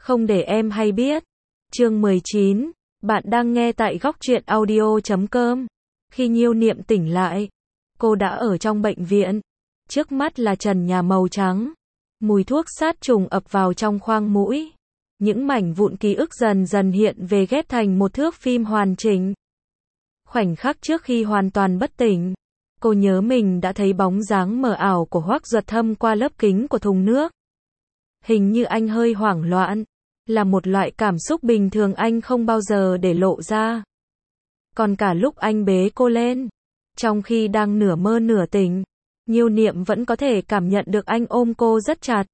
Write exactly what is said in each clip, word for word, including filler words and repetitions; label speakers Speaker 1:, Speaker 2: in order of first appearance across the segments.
Speaker 1: Không để em hay biết. Chương mười chín, bạn đang nghe tại góc truyện audio chấm com. Khi Nhiêu Niệm tỉnh lại, cô đã ở trong bệnh viện. Trước mắt là trần nhà màu trắng. Mùi thuốc sát trùng ập vào trong khoang mũi. Những mảnh vụn ký ức dần dần hiện về ghép thành một thước phim hoàn chỉnh. Khoảnh khắc trước khi hoàn toàn bất tỉnh, cô nhớ mình đã thấy bóng dáng mờ ảo của Hoắc Duật Thâm qua lớp kính của thùng nước. Hình như anh hơi hoảng loạn, là một loại cảm xúc bình thường anh không bao giờ để lộ ra. Còn cả lúc anh bế cô lên, trong khi đang nửa mơ nửa tỉnh, Nhiêu Niệm vẫn có thể cảm nhận được anh ôm cô rất chặt.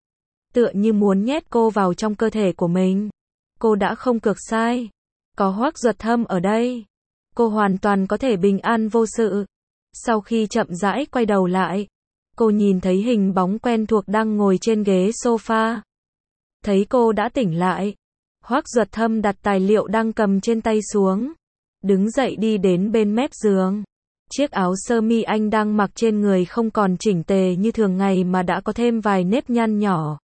Speaker 1: Tựa như muốn nhét cô vào trong cơ thể của mình. Cô đã không cược sai. Có Hoắc Duật Thâm ở đây, cô hoàn toàn có thể bình an vô sự. Sau khi chậm rãi quay đầu lại, cô nhìn thấy hình bóng quen thuộc đang ngồi trên ghế sofa. Thấy cô đã tỉnh lại, Hoắc Duật Thâm đặt tài liệu đang cầm trên tay xuống, đứng dậy đi đến bên mép giường. Chiếc áo sơ mi anh đang mặc trên người không còn chỉnh tề như thường ngày mà đã có thêm vài nếp nhăn nhỏ,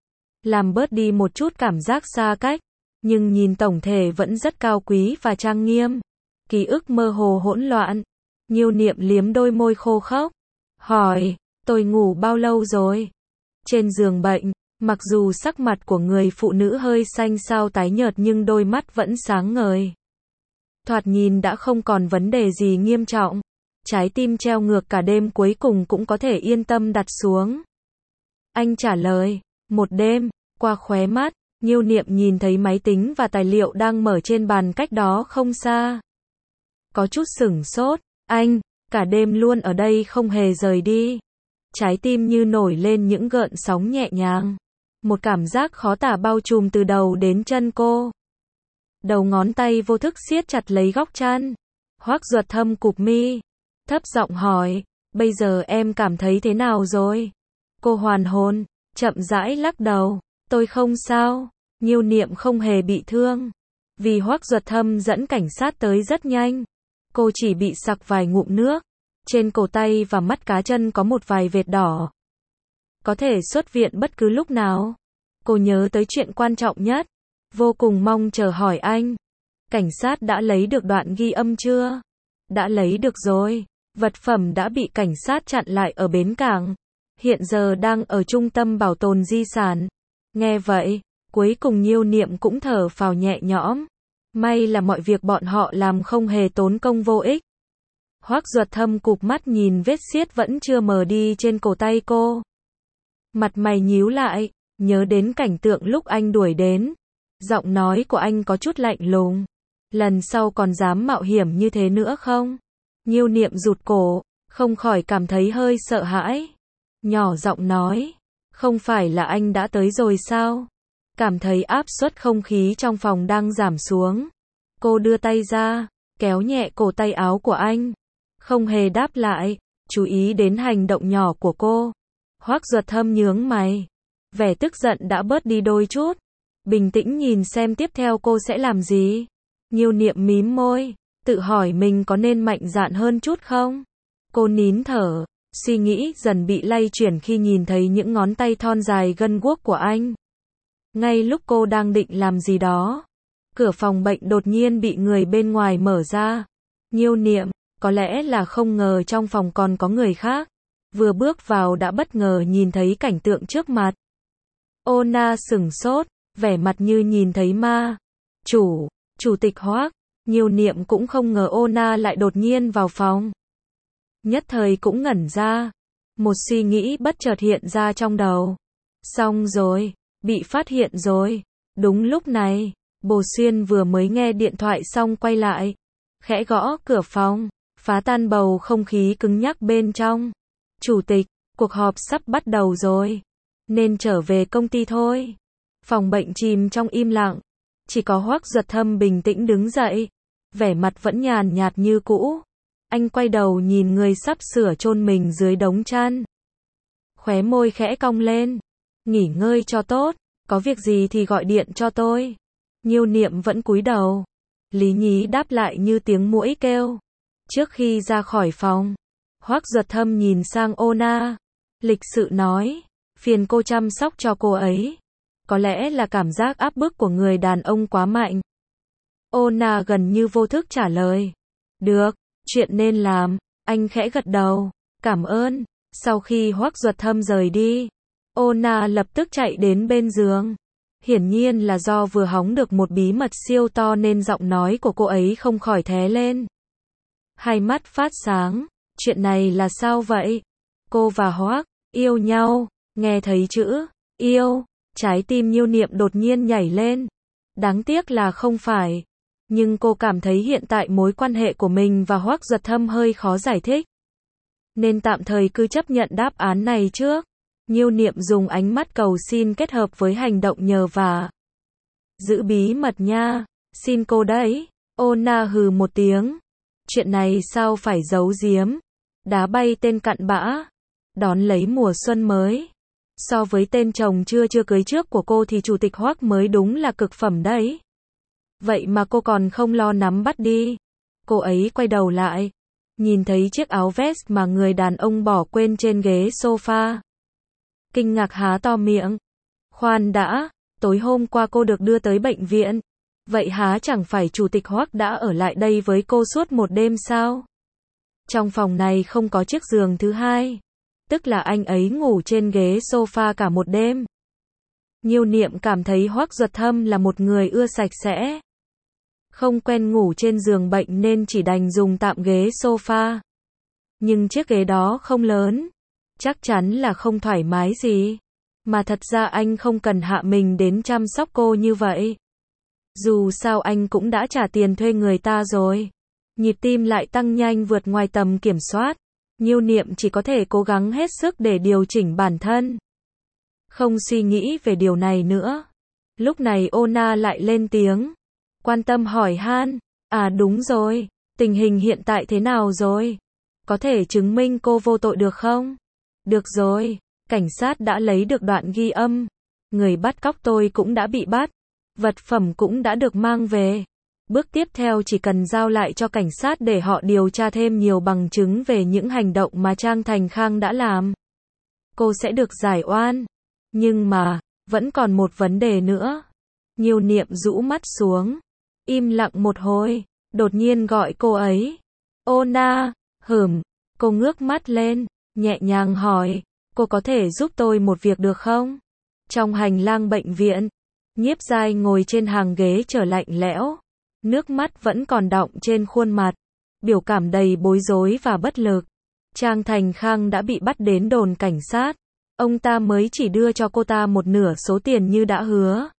Speaker 1: làm bớt đi một chút cảm giác xa cách, nhưng nhìn tổng thể vẫn rất cao quý và trang nghiêm. Ký ức mơ hồ hỗn loạn. Nhiêu Niệm liếm đôi môi khô khốc, hỏi, tôi ngủ bao lâu rồi? Trên giường bệnh, mặc dù sắc mặt của người phụ nữ hơi xanh xao tái nhợt nhưng đôi mắt vẫn sáng ngời. Thoạt nhìn đã không còn vấn đề gì nghiêm trọng. Trái tim treo ngược cả đêm cuối cùng cũng có thể yên tâm đặt xuống. Anh trả lời, một đêm. Qua khóe mắt, Nhiêu Niệm nhìn thấy máy tính và tài liệu đang mở trên bàn cách đó không xa. Có chút sửng sốt, anh, cả đêm luôn ở đây không hề rời đi. Trái tim như nổi lên những gợn sóng nhẹ nhàng. Một cảm giác khó tả bao trùm từ đầu đến chân cô. Đầu ngón tay vô thức siết chặt lấy góc chăn. Hoắc Duật Thâm cụp mi, thấp giọng hỏi, bây giờ em cảm thấy thế nào rồi? Cô hoàn hồn, chậm rãi lắc đầu, tôi không sao. Nhiêu Niệm không hề bị thương. Vì Hoắc Duật Thâm dẫn cảnh sát tới rất nhanh. Cô chỉ bị sặc vài ngụm nước. Trên cổ tay và mắt cá chân có một vài vệt đỏ. Có thể xuất viện bất cứ lúc nào. Cô nhớ tới chuyện quan trọng nhất. Vô cùng mong chờ hỏi anh. Cảnh sát đã lấy được đoạn ghi âm chưa? Đã lấy được rồi. Vật phẩm đã bị cảnh sát chặn lại ở bến cảng. Hiện giờ đang ở trung tâm bảo tồn di sản. Nghe vậy, cuối cùng Nhiêu Niệm cũng thở phào nhẹ nhõm. May là mọi việc bọn họ làm không hề tốn công vô ích. Hoắc Duật Thâm cụp mắt nhìn vết xiết vẫn chưa mờ đi trên cổ tay cô. Mặt mày nhíu lại, nhớ đến cảnh tượng lúc anh đuổi đến. Giọng nói của anh có chút lạnh lùng. Lần sau còn dám mạo hiểm như thế nữa không? Nhiêu Niệm rụt cổ, không khỏi cảm thấy hơi sợ hãi. Nhỏ giọng nói, không phải là anh đã tới rồi sao? Cảm thấy áp suất không khí trong phòng đang giảm xuống. Cô đưa tay ra, kéo nhẹ cổ tay áo của anh. Không hề đáp lại, chú ý đến hành động nhỏ của cô. Hoắc Duật Thâm nhướng mày. Vẻ tức giận đã bớt đi đôi chút. Bình tĩnh nhìn xem tiếp theo cô sẽ làm gì. Nhiêu Niệm mím môi, tự hỏi mình có nên mạnh dạn hơn chút không? Cô nín thở, suy nghĩ dần bị lay chuyển khi nhìn thấy những ngón tay thon dài gân guốc của anh. Ngay lúc cô đang định làm gì đó, cửa phòng bệnh đột nhiên bị người bên ngoài mở ra. Nhiêu Niệm, có lẽ là không ngờ trong phòng còn có người khác. Vừa bước vào đã bất ngờ nhìn thấy cảnh tượng trước mặt. Ona sửng sốt, vẻ mặt như nhìn thấy ma. Chủ, chủ tịch Hoắc. Nhiêu Niệm cũng không ngờ Ona lại đột nhiên vào phòng. Nhất thời cũng ngẩn ra. Một suy nghĩ bất chợt hiện ra trong đầu. Xong rồi, bị phát hiện rồi. Đúng lúc này, Bồ Xuyên vừa mới nghe điện thoại xong quay lại. Khẽ gõ cửa phòng, phá tan bầu không khí cứng nhắc bên trong. Chủ tịch, cuộc họp sắp bắt đầu rồi. Nên trở về công ty thôi. Phòng bệnh chìm trong im lặng. Chỉ có Hoắc Duật Thâm bình tĩnh đứng dậy. Vẻ mặt vẫn nhàn nhạt như cũ. Anh quay đầu nhìn người sắp sửa chôn mình dưới đống chăn. Khóe môi khẽ cong lên. Nghỉ ngơi cho tốt. Có việc gì thì gọi điện cho tôi. Nhiêu Niệm vẫn cúi đầu. Lý nhí đáp lại như tiếng muỗi kêu. Trước khi ra khỏi phòng, Hoắc Duật Thâm nhìn sang Ona. Lịch sự nói, phiền cô chăm sóc cho cô ấy. có lẽ là cảm giác áp bức của người đàn ông quá mạnh. Ona gần như vô thức trả lời. Được, chuyện nên làm, anh khẽ gật đầu. Cảm ơn. Sau khi Hoắc Duật Thâm rời đi, Ona lập tức chạy đến bên giường. Hiển nhiên là do vừa hóng được một bí mật siêu to nên giọng nói của cô ấy không khỏi thé lên. Hai mắt phát sáng, chuyện này là sao vậy? Cô và Hoắc yêu nhau, nghe thấy chữ yêu, trái tim Nhiêu Niệm đột nhiên nhảy lên. Đáng tiếc là không phải, nhưng cô cảm thấy hiện tại mối quan hệ của mình và Hoắc Duật Thâm hơi khó giải thích, nên tạm thời cứ chấp nhận đáp án này trước. Nhiêu Niệm dùng ánh mắt cầu xin kết hợp với hành động nhờ vả. Giữ bí mật nha, xin cô đấy. Ona hừ một tiếng. Chuyện này sao phải giấu giếm? Đá bay tên cặn bã, đón lấy mùa xuân mới. So với tên chồng chưa chưa cưới trước của cô thì chủ tịch Hoắc mới đúng là cực phẩm đấy. Vậy mà cô còn không lo nắm bắt đi. Cô ấy quay đầu lại, nhìn thấy chiếc áo vest mà người đàn ông bỏ quên trên ghế sofa. Kinh ngạc há to miệng. Khoan đã, tối hôm qua cô được đưa tới bệnh viện. Vậy há chẳng phải chủ tịch Hoắc đã ở lại đây với cô suốt một đêm sao? Trong phòng này không có chiếc giường thứ hai. Tức là anh ấy ngủ trên ghế sofa cả một đêm. Nhiêu Niệm cảm thấy Hoắc Duật Thâm là một người ưa sạch sẽ. Không quen ngủ trên giường bệnh nên chỉ đành dùng tạm ghế sofa. Nhưng chiếc ghế đó không lớn, chắc chắn là không thoải mái gì. Mà thật ra anh không cần hạ mình đến chăm sóc cô như vậy. Dù sao anh cũng đã trả tiền thuê người ta rồi. Nhịp tim lại tăng nhanh vượt ngoài tầm kiểm soát. Nhiêu Niệm chỉ có thể cố gắng hết sức để điều chỉnh bản thân. Không suy nghĩ về điều này nữa. Lúc này Ona lại lên tiếng. Quan tâm hỏi han. À đúng rồi, tình hình hiện tại thế nào rồi? Có thể chứng minh cô vô tội được không? Được rồi, cảnh sát đã lấy được đoạn ghi âm. Người bắt cóc tôi cũng đã bị bắt. Vật phẩm cũng đã được mang về. Bước tiếp theo chỉ cần giao lại cho cảnh sát để họ điều tra thêm nhiều bằng chứng về những hành động mà Trang Thành Khang đã làm. Cô sẽ được giải oan. Nhưng mà, vẫn còn một vấn đề nữa. Nhiêu Niệm rũ mắt xuống. Im lặng một hồi. Đột nhiên gọi cô ấy. Ona, hửm. Cô ngước mắt lên, nhẹ nhàng hỏi. Cô có thể giúp tôi một việc được không? Trong hành lang bệnh viện, Nhiếp Giai ngồi trên hàng ghế chờ lạnh lẽo. Nước mắt vẫn còn đọng trên khuôn mặt. Biểu cảm đầy bối rối và bất lực. Trang Thành Khang đã bị bắt đến đồn cảnh sát. Ông ta mới chỉ đưa cho cô ta một nửa số tiền như đã hứa.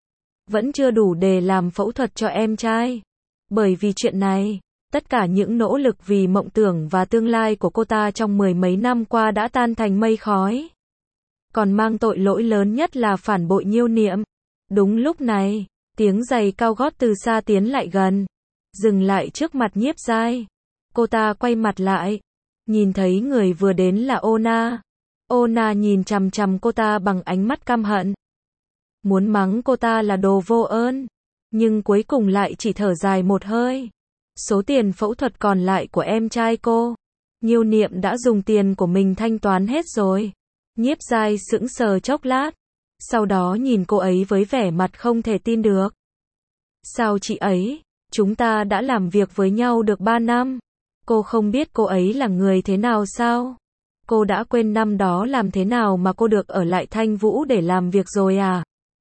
Speaker 1: Vẫn chưa đủ để làm phẫu thuật cho em trai. Bởi vì chuyện này, tất cả những nỗ lực vì mộng tưởng và tương lai của cô ta trong mười mấy năm qua đã tan thành mây khói. Còn mang tội lỗi lớn nhất là phản bội Nhiêu Niệm. Đúng lúc này, tiếng giày cao gót từ xa tiến lại gần, dừng lại trước mặt Nhiếp Giai. Cô ta quay mặt lại, nhìn thấy người vừa đến là Ona. Ona nhìn chằm chằm cô ta bằng ánh mắt căm hận. Muốn mắng cô ta là đồ vô ơn, nhưng cuối cùng lại chỉ thở dài một hơi. Số tiền phẫu thuật còn lại của em trai cô, Nhiêu Niệm đã dùng tiền của mình thanh toán hết rồi. Nhiếp Giai sững sờ chốc lát, sau đó nhìn cô ấy với vẻ mặt không thể tin được. Sao chị ấy? Chúng ta đã làm việc với nhau được ba năm. Cô không biết cô ấy là người thế nào sao? Cô đã quên năm đó làm thế nào mà cô được ở lại Thanh Vũ để làm việc rồi à?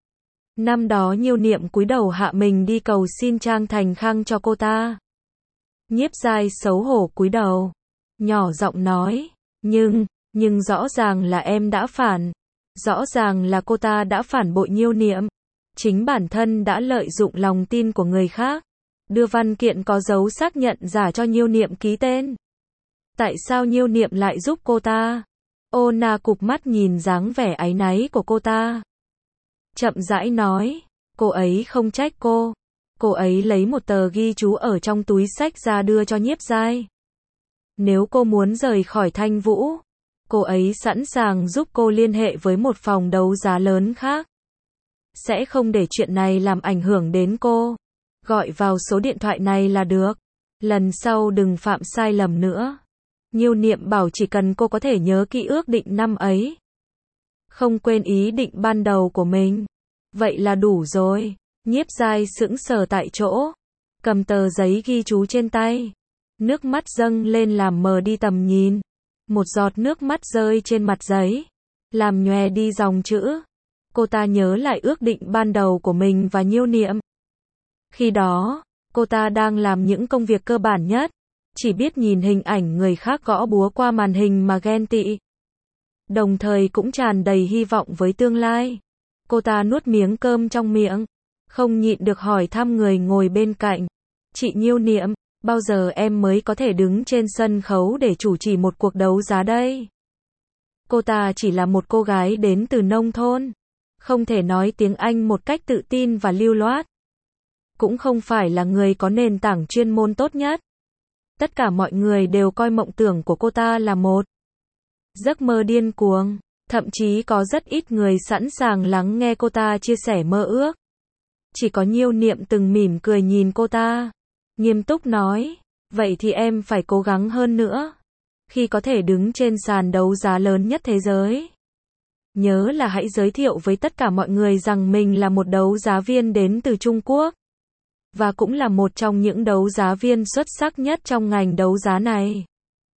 Speaker 1: Năm đó Nhiêu Niệm cúi đầu hạ mình đi cầu xin Trang Thành Khang cho cô ta. Nhiếp Giai xấu hổ cúi đầu, nhỏ giọng nói, nhưng, nhưng rõ ràng là em đã phản. Rõ ràng là cô ta đã phản bội Nhiêu Niệm. Chính bản thân đã lợi dụng lòng tin của người khác, đưa văn kiện có dấu xác nhận giả cho Nhiêu Niệm ký tên. Tại sao Nhiêu Niệm lại giúp cô ta? Ona cụp mắt nhìn dáng vẻ áy náy của cô ta. Chậm rãi nói, cô ấy không trách cô. Cô ấy lấy một tờ ghi chú ở trong túi xách ra đưa cho Nhiếp Giai. Nếu cô muốn rời khỏi Thanh Vũ, cô ấy sẵn sàng giúp cô liên hệ với một phòng đấu giá lớn khác. Sẽ không để chuyện này làm ảnh hưởng đến cô. Gọi vào số điện thoại này là được. Lần sau đừng phạm sai lầm nữa. Nhiêu Niệm bảo chỉ cần cô có thể nhớ kỹ ước định năm ấy. Không quên ý định ban đầu của mình. Vậy là đủ rồi. Nhiếp Giai sững sờ tại chỗ, cầm tờ giấy ghi chú trên tay. Nước mắt dâng lên làm mờ đi tầm nhìn. Một giọt nước mắt rơi trên mặt giấy, làm nhòe đi dòng chữ. Cô ta nhớ lại ước định ban đầu của mình và Nhiêu Niệm. Khi đó, cô ta đang làm những công việc cơ bản nhất, chỉ biết nhìn hình ảnh người khác gõ búa qua màn hình mà ghen tị. Đồng thời cũng tràn đầy hy vọng với tương lai. Cô ta nuốt miếng cơm trong miệng, không nhịn được hỏi thăm người ngồi bên cạnh. Chị Nhiêu Niệm, bao giờ em mới có thể đứng trên sân khấu để chủ trì một cuộc đấu giá đây? Cô ta chỉ là một cô gái đến từ nông thôn, không thể nói tiếng Anh một cách tự tin và lưu loát. Cũng không phải là người có nền tảng chuyên môn tốt nhất. Tất cả mọi người đều coi mộng tưởng của cô ta là một giấc mơ điên cuồng. Thậm chí có rất ít người sẵn sàng lắng nghe cô ta chia sẻ mơ ước. Chỉ có Nhiêu Niệm từng mỉm cười nhìn cô ta, nghiêm túc nói, vậy thì em phải cố gắng hơn nữa. Khi có thể đứng trên sàn đấu giá lớn nhất thế giới, nhớ là hãy giới thiệu với tất cả mọi người rằng mình là một đấu giá viên đến từ Trung Quốc. Và cũng là một trong những đấu giá viên xuất sắc nhất trong ngành đấu giá này.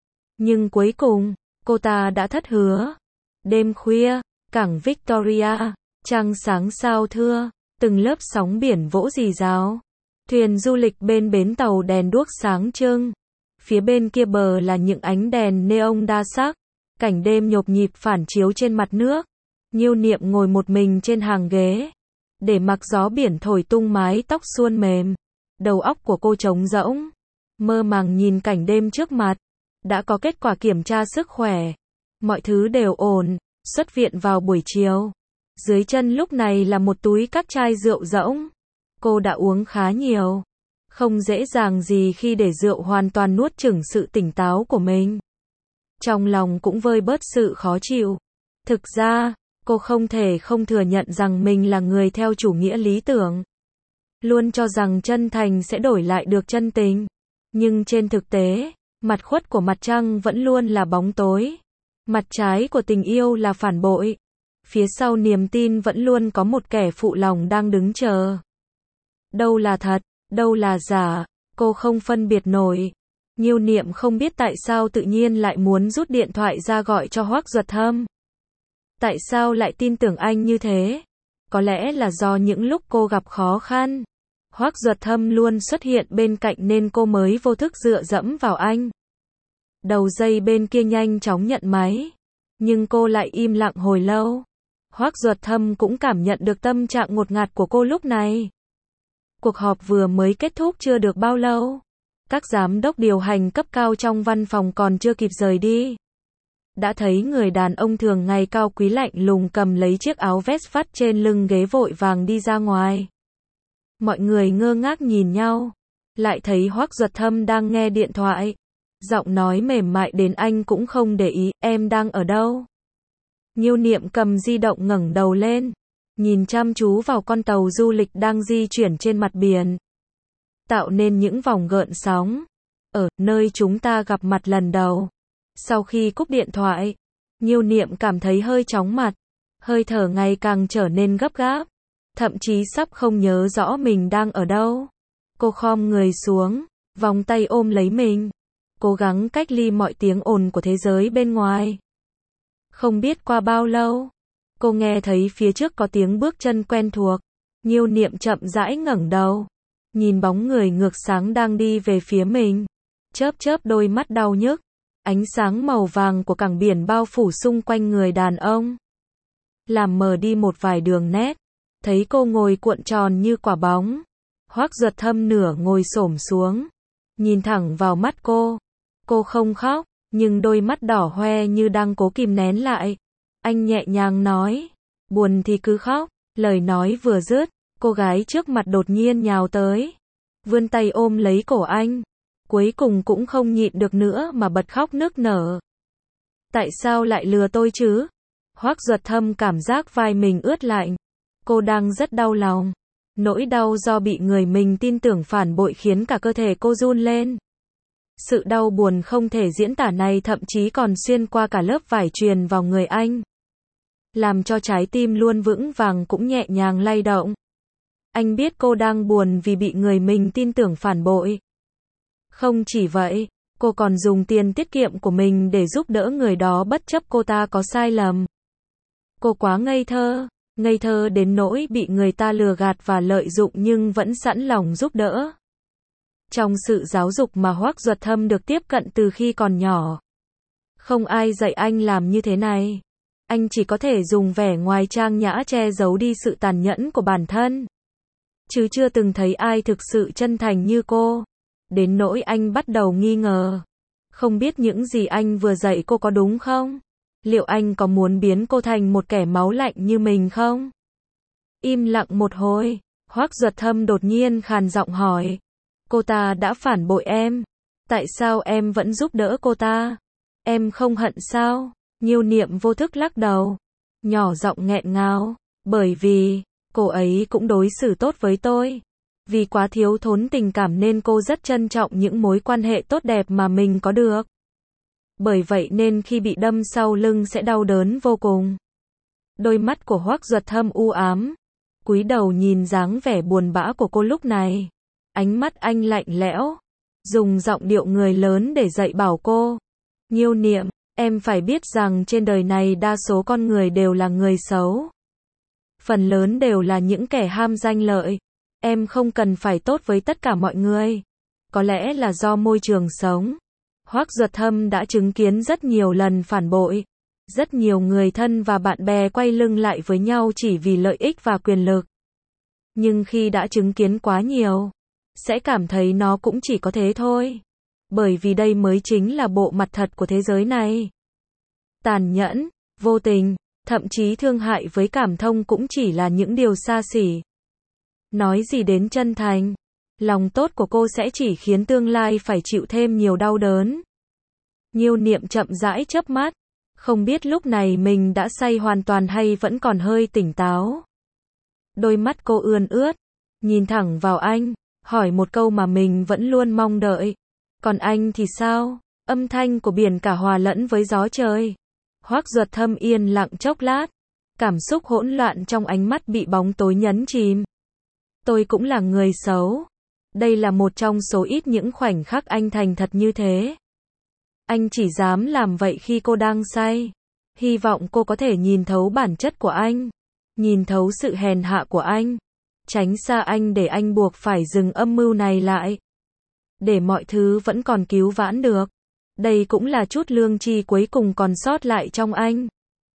Speaker 1: Nhưng cuối cùng, cô ta đã thất hứa. Đêm khuya, cảng Victoria, trăng sáng sao thưa, từng lớp sóng biển vỗ rì rào. Thuyền du lịch bên bến tàu đèn đuốc sáng trưng. Phía bên kia bờ là những ánh đèn neon đa sắc. Cảnh đêm nhộp nhịp phản chiếu trên mặt nước. Nhiêu Niệm ngồi một mình trên hàng ghế, để mặc gió biển thổi tung mái tóc suôn mềm. Đầu óc của cô trống rỗng, mơ màng nhìn cảnh đêm trước mặt. Đã có kết quả kiểm tra sức khỏe. Mọi thứ đều ổn, xuất viện vào buổi chiều. Dưới chân lúc này là một túi các chai rượu rỗng. Cô đã uống khá nhiều. Không dễ dàng gì khi để rượu hoàn toàn nuốt chửng sự tỉnh táo của mình. Trong lòng cũng vơi bớt sự khó chịu. Thực ra, cô không thể không thừa nhận rằng mình là người theo chủ nghĩa lý tưởng. Luôn cho rằng chân thành sẽ đổi lại được chân tình. Nhưng trên thực tế, mặt khuất của mặt trăng vẫn luôn là bóng tối. Mặt trái của tình yêu là phản bội. Phía sau niềm tin vẫn luôn có một kẻ phụ lòng đang đứng chờ. Đâu là thật, đâu là giả, cô không phân biệt nổi. Nhiêu Niệm không biết tại sao tự nhiên lại muốn rút điện thoại ra gọi cho Hoắc Duật Thâm. Tại sao lại tin tưởng anh như thế? Có lẽ là do những lúc cô gặp khó khăn, Hoắc Duật Thâm luôn xuất hiện bên cạnh nên cô mới vô thức dựa dẫm vào anh. Đầu dây bên kia nhanh chóng nhận máy, nhưng cô lại im lặng hồi lâu. Hoắc Duật Thâm cũng cảm nhận được tâm trạng ngột ngạt của cô lúc này. Cuộc họp vừa mới kết thúc chưa được bao lâu. Các giám đốc điều hành cấp cao trong văn phòng còn chưa kịp rời đi. Đã thấy người đàn ông thường ngày cao quý lạnh lùng cầm lấy chiếc áo vest vắt trên lưng ghế vội vàng đi ra ngoài. Mọi người ngơ ngác nhìn nhau. Lại thấy Hoắc Duật Thâm đang nghe điện thoại. Giọng nói mềm mại đến anh cũng không để ý, em đang ở đâu? Nhiêu Niệm cầm di động ngẩng đầu lên, nhìn chăm chú vào con tàu du lịch đang di chuyển trên mặt biển, tạo nên những vòng gợn sóng. Ở nơi chúng ta gặp mặt lần đầu. Sau khi cúp điện thoại, Nhiêu Niệm cảm thấy hơi chóng mặt, hơi thở ngày càng trở nên gấp gáp, thậm chí sắp không nhớ rõ mình đang ở đâu. Cô khom người xuống, vòng tay ôm lấy mình, cố gắng cách ly mọi tiếng ồn của thế giới bên ngoài. Không biết qua bao lâu, cô nghe thấy phía trước có tiếng bước chân quen thuộc. Nhiêu Niệm chậm rãi ngẩng đầu, nhìn bóng người ngược sáng đang đi về phía mình, chớp chớp đôi mắt đau nhức. Ánh sáng màu vàng của cảng biển bao phủ xung quanh người đàn ông, làm mờ đi một vài đường nét. Thấy cô ngồi cuộn tròn như quả bóng, Hoắc Duật Thâm nửa ngồi xổm xuống, nhìn thẳng vào mắt cô. Cô không khóc, nhưng đôi mắt đỏ hoe như đang cố kìm nén lại. Anh nhẹ nhàng nói, buồn thì cứ khóc. Lời nói vừa dứt, cô gái trước mặt đột nhiên nhào tới, vươn tay ôm lấy cổ anh. Cuối cùng cũng không nhịn được nữa mà bật khóc nức nở. Tại sao lại lừa tôi chứ? Hoắc Duật Thâm cảm giác vai mình ướt lạnh. Cô đang rất đau lòng. Nỗi đau do bị người mình tin tưởng phản bội khiến cả cơ thể cô run lên. Sự đau buồn không thể diễn tả này thậm chí còn xuyên qua cả lớp vải truyền vào người anh, làm cho trái tim luôn vững vàng cũng nhẹ nhàng lay động. Anh biết cô đang buồn vì bị người mình tin tưởng phản bội. Không chỉ vậy, cô còn dùng tiền tiết kiệm của mình để giúp đỡ người đó bất chấp cô ta có sai lầm. Cô quá ngây thơ, ngây thơ đến nỗi bị người ta lừa gạt và lợi dụng nhưng vẫn sẵn lòng giúp đỡ. Trong sự giáo dục mà Hoắc Duật Thâm được tiếp cận từ khi còn nhỏ, không ai dạy anh làm như thế này. Anh chỉ có thể dùng vẻ ngoài trang nhã che giấu đi sự tàn nhẫn của bản thân. Chứ chưa từng thấy ai thực sự chân thành như cô. Đến nỗi anh bắt đầu nghi ngờ. Không biết những gì anh vừa dạy cô có đúng không? Liệu anh có muốn biến cô thành một kẻ máu lạnh như mình không? Im lặng một hồi, Hoắc Duật Thâm đột nhiên khàn giọng hỏi. Cô ta đã phản bội em. Tại sao em vẫn giúp đỡ cô ta? Em không hận sao? Nhiêu Niệm vô thức lắc đầu. Nhỏ giọng nghẹn ngào. Bởi vì, cô ấy cũng đối xử tốt với tôi. Vì quá thiếu thốn tình cảm nên cô rất trân trọng những mối quan hệ tốt đẹp mà mình có được. Bởi vậy nên khi bị đâm sau lưng sẽ đau đớn vô cùng. Đôi mắt của Hoắc Duật Thâm u ám. Cúi đầu nhìn dáng vẻ buồn bã của cô lúc này. Ánh mắt anh lạnh lẽo. Dùng giọng điệu người lớn để dạy bảo cô. Nhiêu Niệm, em phải biết rằng trên đời này đa số con người đều là người xấu. Phần lớn đều là những kẻ ham danh lợi. Em không cần phải tốt với tất cả mọi người. Có lẽ là do môi trường sống. Hoắc Duật Thâm đã chứng kiến rất nhiều lần phản bội. Rất nhiều người thân và bạn bè quay lưng lại với nhau chỉ vì lợi ích và quyền lực. Nhưng khi đã chứng kiến quá nhiều, sẽ cảm thấy nó cũng chỉ có thế thôi. Bởi vì đây mới chính là bộ mặt thật của thế giới này. Tàn nhẫn, vô tình, thậm chí thương hại với cảm thông cũng chỉ là những điều xa xỉ. Nói gì đến chân thành, lòng tốt của cô sẽ chỉ khiến tương lai phải chịu thêm nhiều đau đớn. Nhiêu Niệm chậm rãi chớp mắt, không biết lúc này mình đã say hoàn toàn hay vẫn còn hơi tỉnh táo. Đôi mắt cô ươn ướt, nhìn thẳng vào anh, hỏi một câu mà mình vẫn luôn mong đợi. Còn anh thì sao? Âm thanh của biển cả hòa lẫn với gió trời. Hoắc Duật Thâm yên lặng chốc lát, cảm xúc hỗn loạn trong ánh mắt bị bóng tối nhấn chìm. Tôi cũng là người xấu. Đây là một trong số ít những khoảnh khắc anh thành thật như thế. Anh chỉ dám làm vậy khi cô đang say. Hy vọng cô có thể nhìn thấu bản chất của anh. Nhìn thấu sự hèn hạ của anh. Tránh xa anh để anh buộc phải dừng âm mưu này lại. Để mọi thứ vẫn còn cứu vãn được. Đây cũng là chút lương tri cuối cùng còn sót lại trong anh.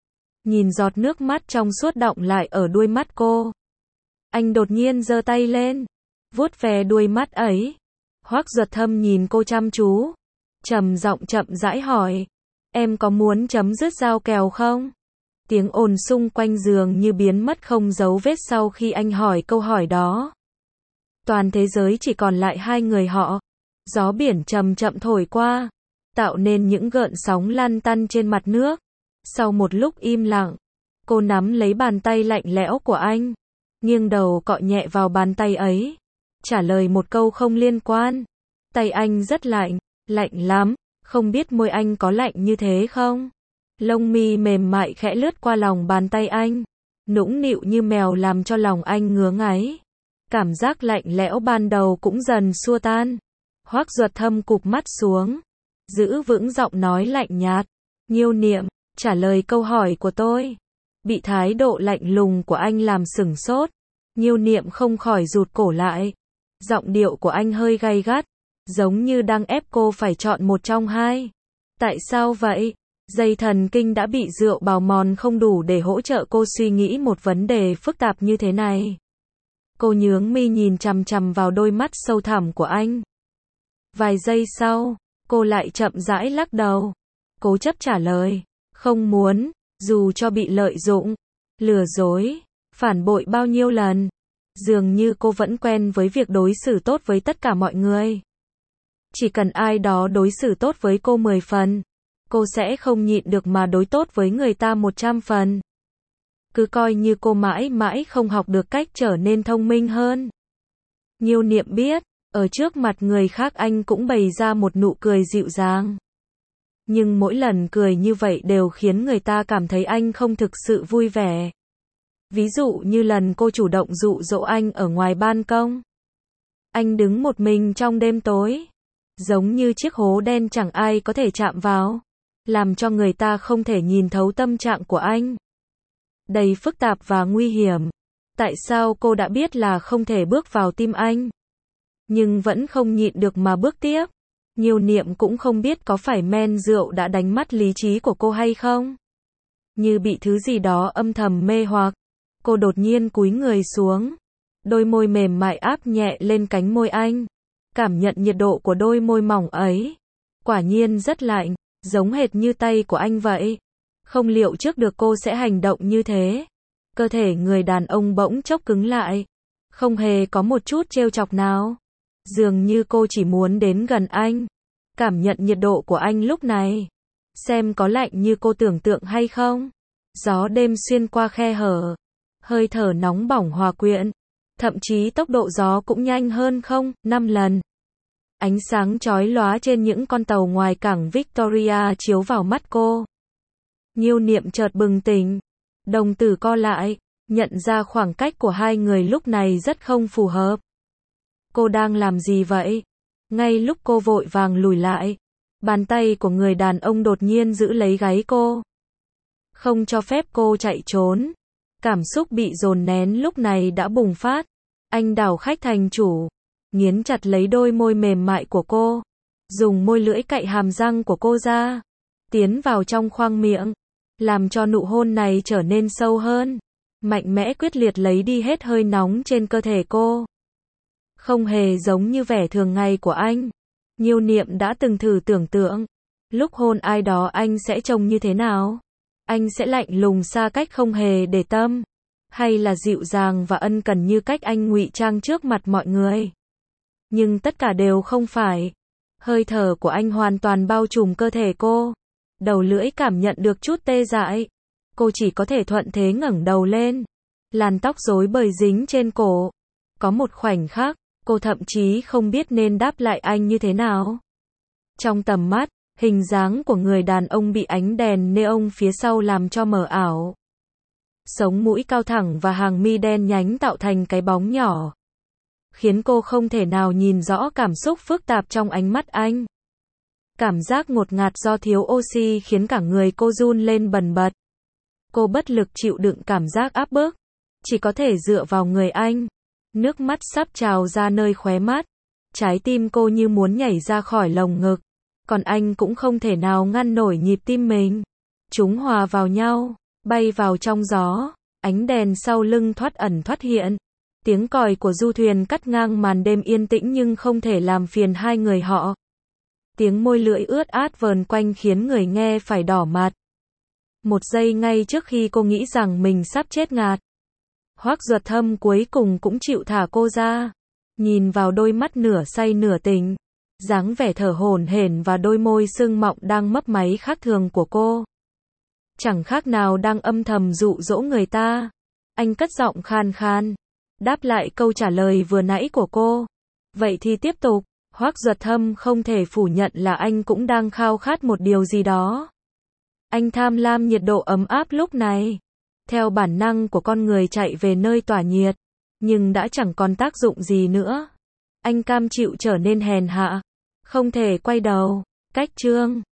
Speaker 1: Nhìn giọt nước mắt trong suốt đọng lại ở đuôi mắt cô. Anh đột nhiên giơ tay lên, vuốt ve đuôi mắt ấy. Hoắc Duật Thâm nhìn cô chăm chú, trầm giọng chậm rãi hỏi, em có muốn chấm dứt giao kèo không? Tiếng ồn xung quanh giường như biến mất không dấu vết sau khi anh hỏi câu hỏi đó. Toàn thế giới chỉ còn lại hai người họ. Gió biển chậm chậm thổi qua, tạo nên những gợn sóng lăn tăn trên mặt nước. Sau một lúc im lặng, cô nắm lấy bàn tay lạnh lẽo của anh, nghiêng đầu cọ nhẹ vào bàn tay ấy, trả lời một câu không liên quan. Tay anh rất lạnh, lạnh lắm, không biết môi anh có lạnh như thế không? Lông mi mềm mại khẽ lướt qua lòng bàn tay anh, nũng nịu như mèo làm cho lòng anh ngứa ngáy. Cảm giác lạnh lẽo ban đầu cũng dần xua tan. Hoắc Duật Thâm cụp mắt xuống, giữ vững giọng nói lạnh nhạt. Nhiêu Niệm, trả lời câu hỏi của tôi. Bị thái độ lạnh lùng của anh làm sửng sốt. Nhiêu Niệm không khỏi rụt cổ lại. Giọng điệu của anh hơi gay gắt, giống như đang ép cô phải chọn một trong hai. Tại sao vậy? Dây thần kinh đã bị rượu bào mòn không đủ để hỗ trợ cô suy nghĩ một vấn đề phức tạp như thế này. Cô nhướng mi nhìn chằm chằm vào đôi mắt sâu thẳm của anh. Vài giây sau, cô lại chậm rãi lắc đầu, cố chấp trả lời, không muốn, dù cho bị lợi dụng, lừa dối, phản bội bao nhiêu lần. Dường như cô vẫn quen với việc đối xử tốt với tất cả mọi người. Chỉ cần ai đó đối xử tốt với cô mười phần, cô sẽ không nhịn được mà đối tốt với người ta một trăm phần. Cứ coi như cô mãi mãi không học được cách trở nên thông minh hơn. Nhiêu Niệm biết, ở trước mặt người khác anh cũng bày ra một nụ cười dịu dàng. Nhưng mỗi lần cười như vậy đều khiến người ta cảm thấy anh không thực sự vui vẻ. Ví dụ như lần cô chủ động dụ dỗ anh ở ngoài ban công. Anh đứng một mình trong đêm tối, giống như chiếc hố đen chẳng ai có thể chạm vào, làm cho người ta không thể nhìn thấu tâm trạng của anh. Đầy phức tạp và nguy hiểm. Tại sao cô đã biết là không thể bước vào tim anh, nhưng vẫn không nhịn được mà bước tiếp? Nhiêu Niệm cũng không biết có phải men rượu đã đánh mất lý trí của cô hay không. Như bị thứ gì đó âm thầm mê hoặc, cô đột nhiên cúi người xuống, đôi môi mềm mại áp nhẹ lên cánh môi anh, cảm nhận nhiệt độ của đôi môi mỏng ấy. Quả nhiên rất lạnh, giống hệt như tay của anh vậy. Không liệu trước được cô sẽ hành động như thế. Cơ thể người đàn ông bỗng chốc cứng lại, không hề có một chút trêu chọc nào. Dường như cô chỉ muốn đến gần anh, cảm nhận nhiệt độ của anh lúc này, xem có lạnh như cô tưởng tượng hay không. Gió đêm xuyên qua khe hở, hơi thở nóng bỏng hòa quyện, thậm chí tốc độ gió cũng nhanh hơn không, năm lần. Ánh sáng chói lóa trên những con tàu ngoài cảng Victoria chiếu vào mắt cô. Nhiêu Niệm chợt bừng tỉnh, đồng tử co lại, nhận ra khoảng cách của hai người lúc này rất không phù hợp. Cô đang làm gì vậy? Ngay lúc cô vội vàng lùi lại, bàn tay của người đàn ông đột nhiên giữ lấy gáy cô, không cho phép cô chạy trốn. Cảm xúc bị dồn nén lúc này đã bùng phát. Anh đảo khách thành chủ, nghiến chặt lấy đôi môi mềm mại của cô, dùng môi lưỡi cạy hàm răng của cô ra, tiến vào trong khoang miệng, làm cho nụ hôn này trở nên sâu hơn, mạnh mẽ quyết liệt lấy đi hết hơi nóng trên cơ thể cô. Không hề giống như vẻ thường ngày của anh. Nhiêu Niệm đã từng thử tưởng tượng, lúc hôn ai đó anh sẽ trông như thế nào? Anh sẽ lạnh lùng xa cách không hề để tâm, hay là dịu dàng và ân cần như cách anh ngụy trang trước mặt mọi người? Nhưng tất cả đều không phải. Hơi thở của anh hoàn toàn bao trùm cơ thể cô. Đầu lưỡi cảm nhận được chút tê dại. Cô chỉ có thể thuận thế ngẩng đầu lên. Làn tóc rối bời dính trên cổ. Có một khoảnh khắc, cô thậm chí không biết nên đáp lại anh như thế nào. Trong tầm mắt, hình dáng của người đàn ông bị ánh đèn neon phía sau làm cho mờ ảo. Sống mũi cao thẳng và hàng mi đen nhánh tạo thành cái bóng nhỏ, khiến cô không thể nào nhìn rõ cảm xúc phức tạp trong ánh mắt anh. Cảm giác ngột ngạt do thiếu oxy khiến cả người cô run lên bần bật. Cô bất lực chịu đựng cảm giác áp bức, chỉ có thể dựa vào người anh. Nước mắt sắp trào ra nơi khóe mắt. Trái tim cô như muốn nhảy ra khỏi lồng ngực, còn anh cũng không thể nào ngăn nổi nhịp tim mình. Chúng hòa vào nhau, bay vào trong gió, ánh đèn sau lưng thoát ẩn thoát hiện. Tiếng còi của du thuyền cắt ngang màn đêm yên tĩnh nhưng không thể làm phiền hai người họ. Tiếng môi lưỡi ướt át vờn quanh khiến người nghe phải đỏ mặt. Một giây ngay trước khi cô nghĩ rằng mình sắp chết ngạt, Hoắc Duật Thâm cuối cùng cũng chịu thả cô ra. Nhìn vào đôi mắt nửa say nửa tỉnh, dáng vẻ thở hổn hển và đôi môi sưng mọng đang mấp máy khác thường của cô, chẳng khác nào đang âm thầm dụ dỗ người ta. Anh cất giọng khan khan, đáp lại câu trả lời vừa nãy của cô. Vậy thì tiếp tục. Hoắc Duật Thâm không thể phủ nhận là anh cũng đang khao khát một điều gì đó. Anh tham lam nhiệt độ ấm áp lúc này. Theo bản năng của con người chạy về nơi tỏa nhiệt, nhưng đã chẳng còn tác dụng gì nữa. Anh cam chịu trở nên hèn hạ, không thể quay đầu. Cách chương